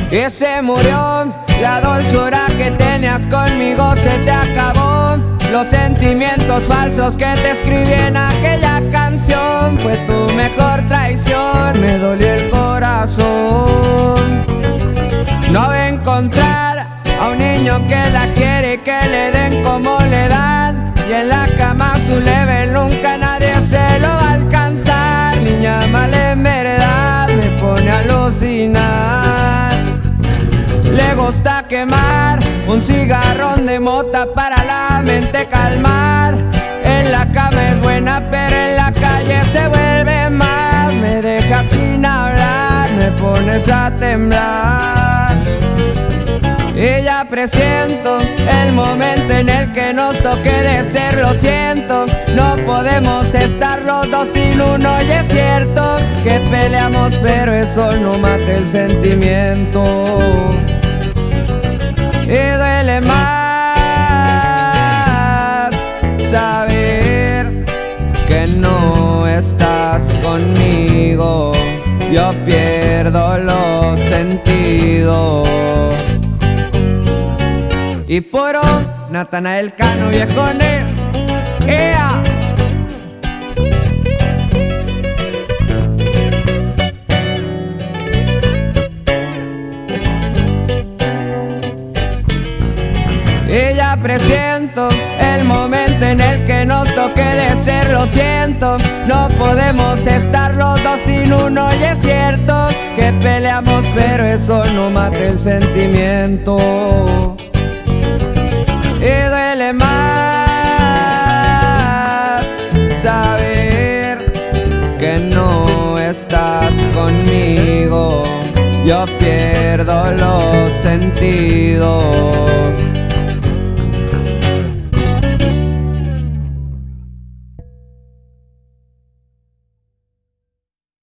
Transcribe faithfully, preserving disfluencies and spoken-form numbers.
Y se murió la dulzura que tenías conmigo, se te acabó. Los sentimientos falsos que te escribí en aquella canción fue tu mejor traición, me dolió el corazón. No va a encontrar a un niño que la quiere y que le den como le dan, y en la cama su level nunca nadie se lo va a alcanzar. Niña mala en verdad, me pone a alucinar. Le gusta quemar un cigarrón de mota para la mente calmar. En la cama es buena pero en la calle se vuelve más. Me deja sin hablar, me pones a temblar. Y ya presiento el momento en el que nos toque de ser, lo siento. No podemos estar los dos sin uno y es cierto que peleamos pero eso no mata el sentimiento. Y duele más saber que no estás conmigo. Yo pierdo los sentidos. Y puro Natanael Cano, viejones. ¡Ea! Y ya presiento el momento en el que nos toque de ser, lo siento. No podemos estar los dos sin uno y es cierto que peleamos pero eso no mata el sentimiento. Y duele más saber que no estás conmigo. Yo pierdo los sentidos.